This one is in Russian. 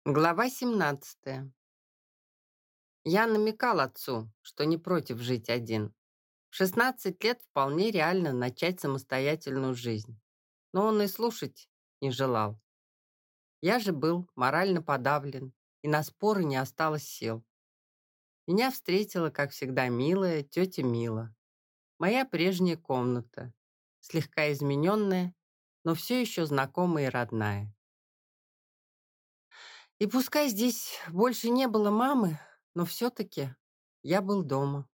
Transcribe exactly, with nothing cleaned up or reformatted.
Глава семнадцатая. Я намекал отцу, что не против жить один. В шестнадцать лет вполне реально начать самостоятельную жизнь. Но он и слушать не желал. Я же был морально подавлен, и на споры не осталось сил. Меня встретила, как всегда, милая тетя Мила. Моя прежняя комната, слегка измененная, но все еще знакомая и родная. И пускай здесь больше не было мамы, но все-таки я был дома.